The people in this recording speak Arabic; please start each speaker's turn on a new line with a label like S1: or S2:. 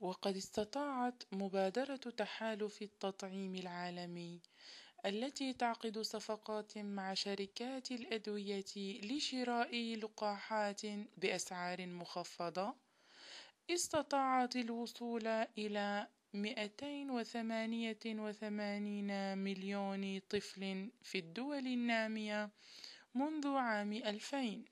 S1: وقد استطاعت مبادرة تحالف التطعيم العالمي التي تعقد صفقات مع شركات الأدوية لشراء لقاحات بأسعار مخفضة، استطاعت الوصول إلى 288 مليون طفل في الدول النامية منذ عام 2000.